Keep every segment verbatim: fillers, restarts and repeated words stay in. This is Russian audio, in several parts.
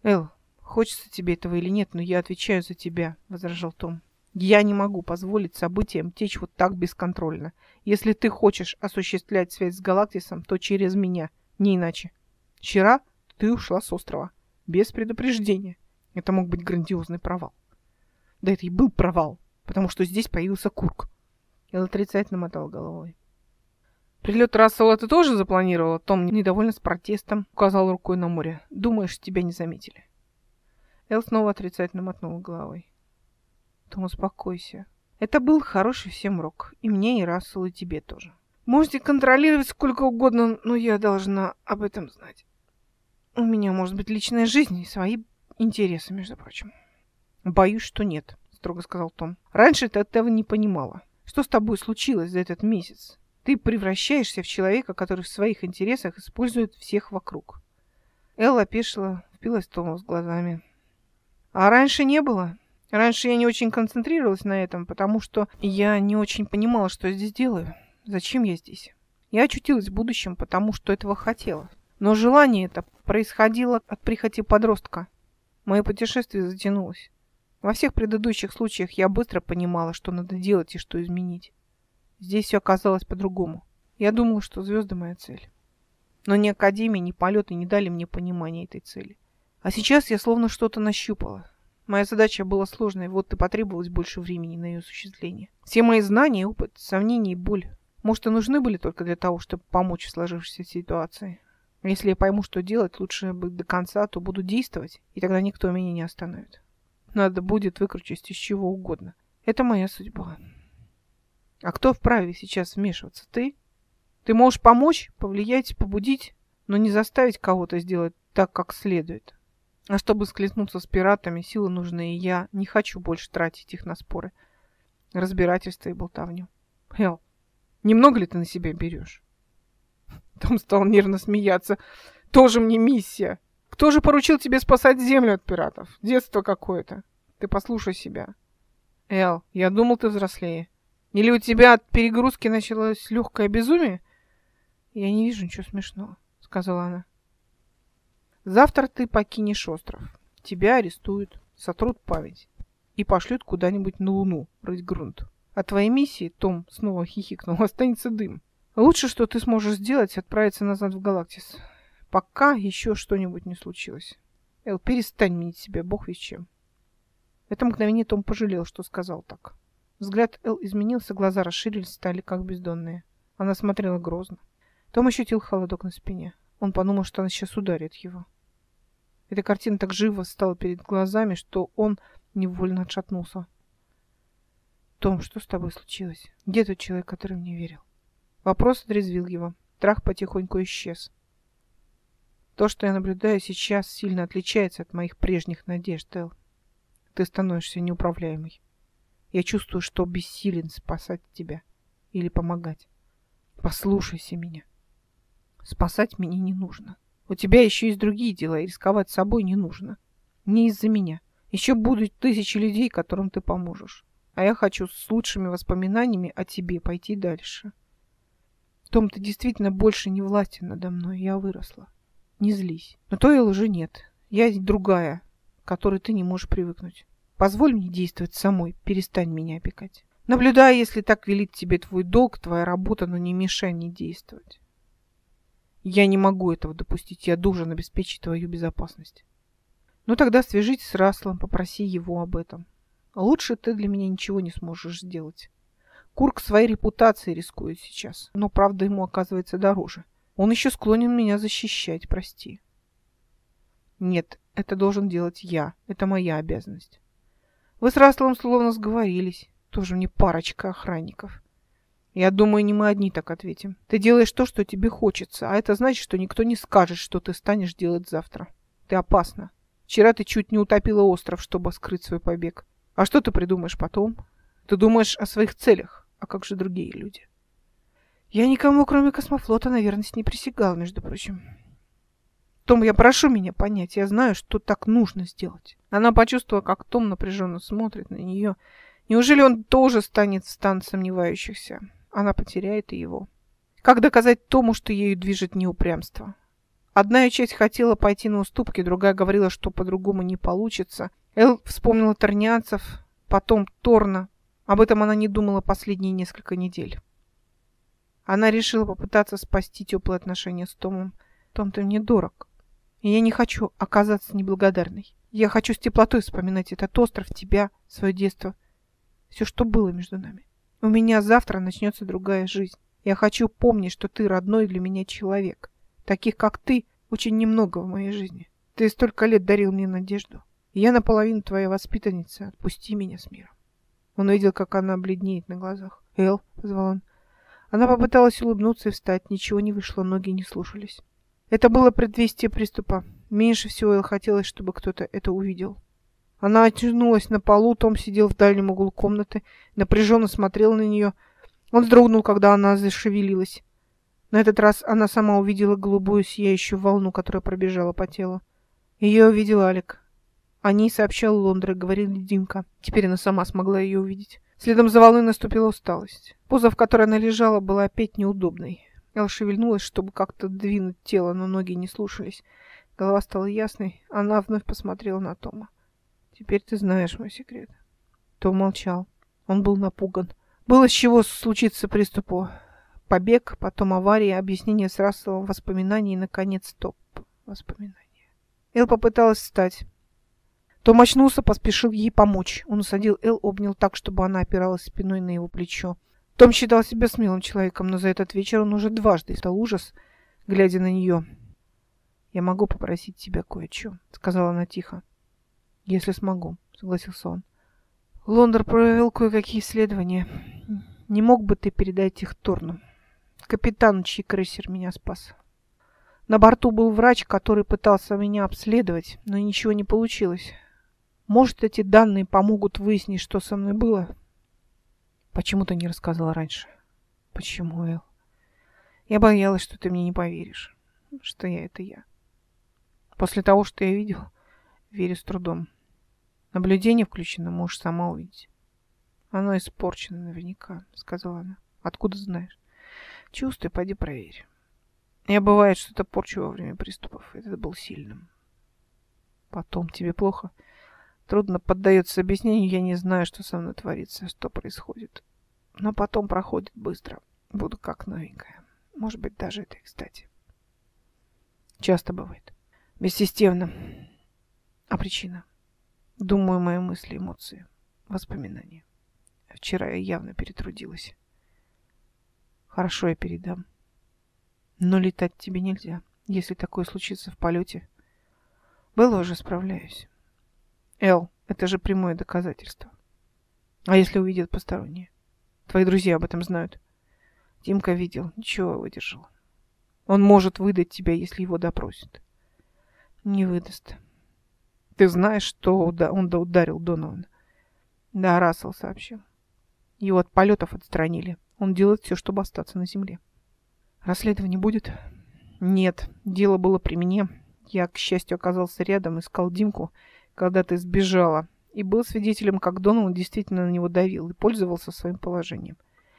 Эл, хочется тебе этого или нет, но я отвечаю за тебя, возражал Том. Я не могу позволить событиям течь вот так бесконтрольно. Если ты хочешь осуществлять связь с Галактисом, то через меня, не иначе. Вчера ты ушла с острова. Без предупреждения. Это мог быть грандиозный провал. Да это и был провал, потому что здесь появился Курк. Эл отрицательно мотал головой. Прилет Рассела ты тоже запланировала? Том, недовольно с протестом, указал рукой на море. Думаешь, тебя не заметили? Эл снова отрицательно мотнул головой. Том, успокойся. Это был хороший всем урок. И мне, и Расселу, и тебе тоже. Можете контролировать сколько угодно, но я должна об этом знать. У меня может быть личная жизнь и свои интересы, между прочим. Боюсь, что нет, строго сказал Том. Раньше ты этого не понимала. Что с тобой случилось за этот месяц? Ты превращаешься в человека, который в своих интересах использует всех вокруг. Элла опешила, впилась Тома с глазами. А раньше не было? Раньше я не очень концентрировалась на этом, потому что я не очень понимала, что я здесь делаю. Зачем я здесь? Я очутилась в будущем, потому что этого хотела. Но желание это происходило от прихоти подростка. Мое путешествие затянулось. Во всех предыдущих случаях я быстро понимала, что надо делать и что изменить. Здесь все оказалось по-другому. Я думала, что звезды моя цель. Но ни академия, ни полеты не дали мне понимания этой цели. А сейчас я словно что-то нащупала. Моя задача была сложной, вот и потребовалось больше времени на ее осуществление. Все мои знания, опыт, сомнения и боль, может, и нужны были только для того, чтобы помочь в сложившейся ситуации. Если я пойму, что делать, лучше быть до конца, то буду действовать, и тогда никто меня не остановит. Надо будет выкрутиться из чего угодно. Это моя судьба. А кто вправе сейчас вмешиваться? Ты? Ты можешь помочь, повлиять, побудить, но не заставить кого-то сделать так, как следует. А чтобы склеснуться с пиратами, силы нужны, и я не хочу больше тратить их на споры, разбирательства и болтовню. Эл, немного ли ты на себя берешь? Том стал нервно смеяться. Тоже мне миссия. Кто же поручил тебе спасать землю от пиратов? Детство какое-то. Ты послушай себя. Эл, я думал, ты взрослее. Или у тебя от перегрузки началось легкое безумие? Я не вижу ничего смешного, сказала она. Завтра ты покинешь остров. Тебя арестуют, сотрут память и пошлют куда-нибудь на Луну рыть грунт. От твоей миссии, Том снова хихикнул, останется дым. Лучше, что ты сможешь сделать, отправиться назад в Галактис. Пока еще что-нибудь не случилось. Эл, перестань менять себя, бог весть чем. В это мгновение Том пожалел, что сказал так. Взгляд Эл изменился, глаза расширились, стали как бездонные. Она смотрела грозно. Том ощутил холодок на спине. Он подумал, что она сейчас ударит его. Эта картина так живо стала перед глазами, что он невольно отшатнулся. Том, что с тобой случилось? Где тот человек, который мне верил? Вопрос отрезвил его. Страх потихоньку исчез. То, что я наблюдаю сейчас, сильно отличается от моих прежних надежд, Эл. Ты становишься неуправляемой. Я чувствую, что бессилен спасать тебя или помогать. Послушайся меня. Спасать меня не нужно. У тебя еще есть другие дела, и рисковать собой не нужно. Не из-за меня. Еще будут тысячи людей, которым ты поможешь. А я хочу с лучшими воспоминаниями о тебе пойти дальше. Том, ты действительно больше не властен надо мной. Я выросла. Не злись. Но той лжи нет. Я другая, к которой ты не можешь привыкнуть. Позволь мне действовать самой. Перестань меня опекать. Наблюдай, если так велит тебе твой долг, твоя работа, но не мешай мне действовать. Я не могу этого допустить. Я должен обеспечить твою безопасность. Ну тогда свяжись с Расселом, попроси его об этом. Лучше ты для меня ничего не сможешь сделать. Курк своей репутацией рискует сейчас, но правда ему оказывается дороже. Он еще склонен меня защищать, прости. Нет, это должен делать я. Это моя обязанность. Вы с Расселом словно сговорились. Тоже мне парочка охранников. Я думаю, не мы одни так ответим. Ты делаешь то, что тебе хочется, а это значит, что никто не скажет, что ты станешь делать завтра. Ты опасна. Вчера ты чуть не утопила остров, чтобы скрыть свой побег. А что ты придумаешь потом? Ты думаешь о своих целях. А как же другие люди? Я никому, кроме космофлота, на верность не присягал, между прочим. Том, я прошу меня понять. Я знаю, что так нужно сделать. Она почувствовала, как Том напряженно смотрит на нее. Неужели он тоже станет в стан сомневающихся? Она потеряет и его. Как доказать Тому, что ею движет не упрямство, Одна ее часть хотела пойти на уступки, другая говорила, что по-другому не получится. Эл вспомнила торнианцев, потом Торна. Об этом она не думала последние несколько недель. Она решила попытаться спасти теплые отношения с Томом. Том, ты мне дорог. И я не хочу оказаться неблагодарной. Я хочу с теплотой вспоминать этот остров, тебя, свое детство. Все, что было между нами. У меня завтра начнется другая жизнь. Я хочу помнить, что ты родной для меня человек. Таких, как ты, очень немного в моей жизни. Ты столько лет дарил мне надежду. Я наполовину твоя воспитанница. Отпусти меня с миром. Он увидел, как она бледнеет на глазах. «Эл», — позвал он. Она попыталась улыбнуться и встать. Ничего не вышло, ноги не слушались. Это было предвестие приступа. Меньше всего Эл хотелось, чтобы кто-то это увидел. Она очнулась на полу, Том сидел в дальнем углу комнаты, напряженно смотрел на нее. Он вздрогнул, когда она зашевелилась. На этот раз она сама увидела голубую сияющую волну, которая пробежала по телу. Ее увидел Алик. О ней сообщал Лондра, говорил Димка. Теперь она сама смогла ее увидеть. Следом за волной наступила усталость. Поза, в которой она лежала, была опять неудобной. Эл шевельнулась, чтобы как-то двинуть тело, но ноги не слушались. Голова стала ясной. Она вновь посмотрела на Тома. «Теперь ты знаешь мой секрет». Том молчал. Он был напуган. Было с чего случиться приступу. Побег, потом авария, объяснение с Расселом, воспоминания и, наконец, стоп. Воспоминания. Эл попыталась встать. Том очнулся, поспешил ей помочь. Он усадил Эл, обнял так, чтобы она опиралась спиной на его плечо. Том считал себя смелым человеком, но за этот вечер он уже дважды испытал ужас, глядя на нее. «Я могу попросить тебя кое о чем», — сказала она тихо. «Если смогу», — согласился он. «Лондер провел кое-какие исследования. Не мог бы ты передать их Торну? Капитану, чей крейсер меня спас. На борту был врач, который пытался меня обследовать, но ничего не получилось. Может, эти данные помогут выяснить, что со мной было?» «Почему ты не рассказала раньше?» «Почему, Эл? Я боялась, что ты мне не поверишь, что я — это я. После того, что я видел, верю с трудом. Наблюдение включено, можешь сама увидеть». «Оно испорчено наверняка», — сказала она. «Откуда знаешь?» «Чувствуй, пойди проверь. Я бывает что-то порчу во время приступов. Это был сильным». «Потом тебе плохо?» «Трудно поддается объяснению. Я не знаю, что со мной творится, что происходит. Но потом проходит быстро. Буду как новенькая. Может быть, даже это и кстати». «Часто бывает?» «Бессистемно. А причина?» «Думаю, мои мысли, эмоции, воспоминания. Вчера я явно перетрудилась». «Хорошо, я передам. Но летать тебе нельзя. Если такое случится в полете...» «Было уже, справляюсь». «Эл, это же прямое доказательство. А если увидят посторонние? Твои друзья об этом знают». «Тимка видел. Ничего, выдержал. Он может выдать тебя, если его допросят». «Не выдаст». «Ты знаешь, что он ударил Донована?» «Да, Рассел сообщил. Его от полетов отстранили. Он делает все, чтобы остаться на земле». «Расследование будет?» «Нет. Дело было при мне. Я, к счастью, оказался рядом, искал Димку, когда ты сбежала, и был свидетелем, как Донован действительно на него давил и пользовался своим положением.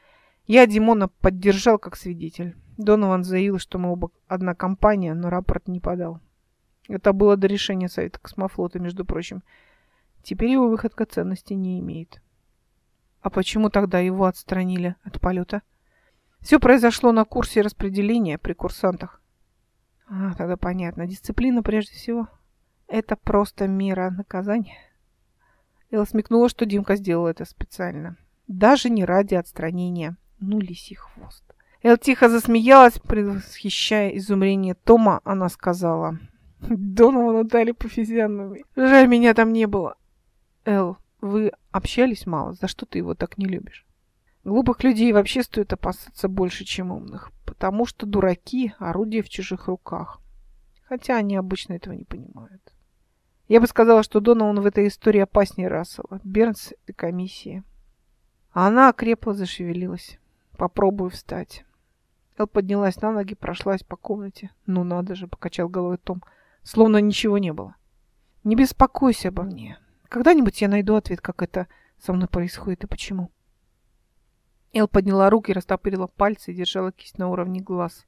Я Димона поддержал как свидетель. Донован заявил, что мы оба одна компания, но рапорт не подал. Это было до решения Совета космофлота, между прочим. Теперь его выходка ценности не имеет». «А почему тогда его отстранили от полета?» «Все произошло на курсе распределения при курсантах». «А, тогда понятно. Дисциплина прежде всего. Это просто мера наказания». Элла смекнула, что Димка сделал это специально. Даже не ради отстранения. Ну, лисий хвост. Элла тихо засмеялась, предвосхищая изумление Тома. Она сказала: «Донована дали по физиономии. Жаль, меня там не было». «Эл, вы общались мало? За что ты его так не любишь?» «Глупых людей вообще стоит опасаться больше, чем умных, потому что дураки — орудие в чужих руках. Хотя они обычно этого не понимают. Я бы сказала, что Донован в этой истории опаснее Рассела, Бернс и комиссии». А она окрепла, зашевелилась. «Попробую встать». Эл поднялась на ноги, прошлась по комнате. «Ну надо же», — покачал головой Том, словно ничего не было. «Не беспокойся обо мне. Когда-нибудь я найду ответ, как это со мной происходит и почему». Эл подняла руки, растопырила пальцы и держала кисть на уровне глаз.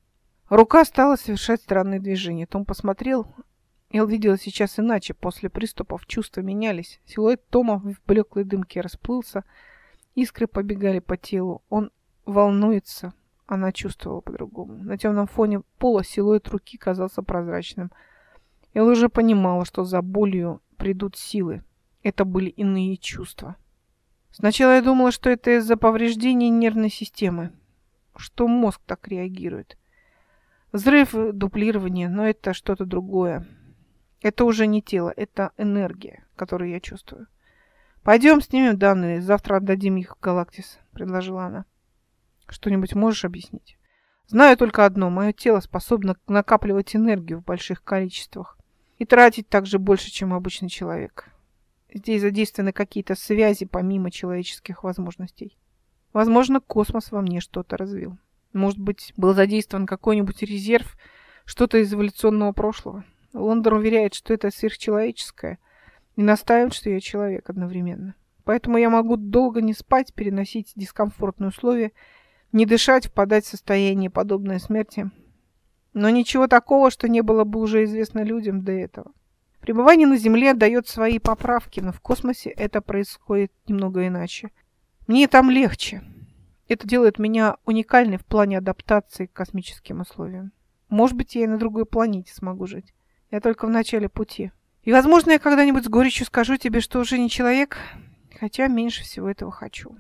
Рука стала совершать странные движения. Том посмотрел. Эл видела сейчас иначе. После приступов чувства менялись. Силуэт Тома в блеклой дымке расплылся. Искры побегали по телу. Он волнуется. Она чувствовала по-другому. На темном фоне пола силуэт руки казался прозрачным. Эл уже понимала, что за болью придут силы. Это были иные чувства. Сначала я думала, что это из-за повреждений нервной системы. Что мозг так реагирует. Взрыв, дуплирование, но это что-то другое. Это уже не тело, это энергия, которую я чувствую. «Пойдем снимем данные, завтра отдадим их в Галактис», — предложила она. «Что-нибудь можешь объяснить?» «Знаю только одно. Мое тело способно накапливать энергию в больших количествах и тратить также больше, чем обычный человек. Здесь задействованы какие-то связи помимо человеческих возможностей. Возможно, космос во мне что-то развил. Может быть, был задействован какой-нибудь резерв, что-то из эволюционного прошлого. Лондон уверяет, что это сверхчеловеческое, и настаивает, что я человек одновременно. Поэтому я могу долго не спать, переносить дискомфортные условия, не дышать, впадать в состояние, подобное смерти. Но ничего такого, что не было бы уже известно людям до этого. Пребывание на Земле дает свои поправки, но в космосе это происходит немного иначе. Мне там легче. Это делает меня уникальной в плане адаптации к космическим условиям. Может быть, я и на другой планете смогу жить. Я только в начале пути. И, возможно, я когда-нибудь с горечью скажу тебе, что уже не человек, хотя меньше всего этого хочу.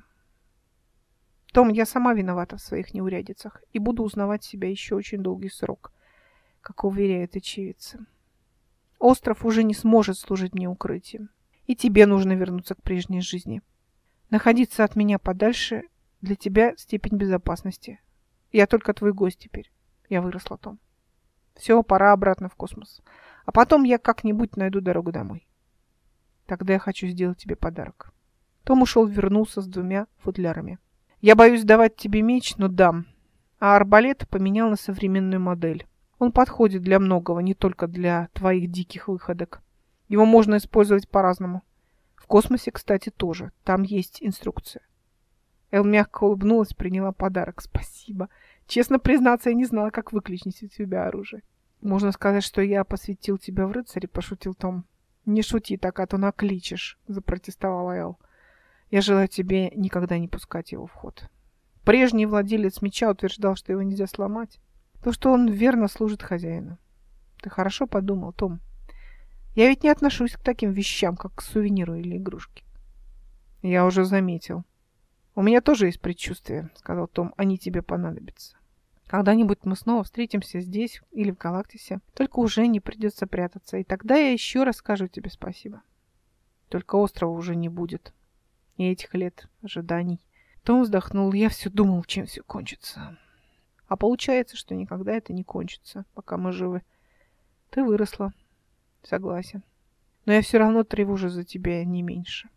Том, я сама виновата в своих неурядицах и буду узнавать себя еще очень долгий срок, как уверяет очевидцы. Остров уже не сможет служить мне укрытием. И тебе нужно вернуться к прежней жизни. Находиться от меня подальше для тебя степень безопасности. Я только твой гость теперь. Я выросла, Том. Все, пора обратно в космос. А потом я как-нибудь найду дорогу домой. Тогда я хочу сделать тебе подарок. Том ушел, вернулся с двумя футлярами. Я боюсь давать тебе меч, но дам. А арбалет поменял на современную модель. Он подходит для многого, не только для твоих диких выходок. Его можно использовать по-разному. В космосе, кстати, тоже. Там есть инструкция. Эл мягко улыбнулась, приняла подарок. Спасибо. Честно признаться, я не знала, как выключить у тебя оружие. Можно сказать, что я посвятил тебя в рыцари, пошутил Том. Не шути так, а то накличешь, запротестовала Эл. Я желаю тебе никогда не пускать его в ход. Прежний владелец меча утверждал, что его нельзя сломать. То, что он верно служит хозяину. Ты хорошо подумал, Том. Я ведь не отношусь к таким вещам, как к сувениру или игрушке. Я уже заметил. У меня тоже есть предчувствие, сказал Том. Они тебе понадобятся. Когда-нибудь мы снова встретимся здесь или в Галактисе. Только уже не придется прятаться. И тогда я еще раз скажу тебе спасибо. Только острова уже не будет. И этих лет ожиданий. Том вздохнул. Я все думал, чем все кончится. А получается, что никогда это не кончится, пока мы живы. Ты выросла. Согласен. Но я все равно тревожусь за тебя не меньше.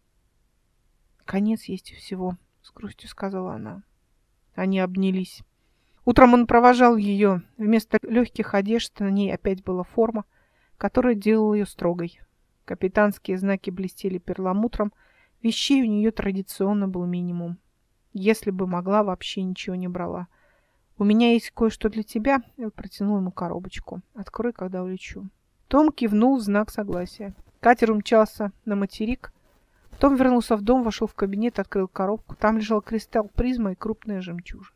Конец есть у всего, с грустью сказала она. Они обнялись. Утром он провожал ее. Вместо легких одежд на ней опять была форма, которая делала ее строгой. Капитанские знаки блестели перламутром. Вещей у нее традиционно был минимум. Если бы могла, вообще ничего не брала. «У меня есть кое-что для тебя», — я протянул ему коробочку. «Открой, когда улечу». Том кивнул в знак согласия. Катер умчался на материк. Том вернулся в дом, вошел в кабинет, открыл коробку. Там лежал кристалл призма и крупная жемчужина.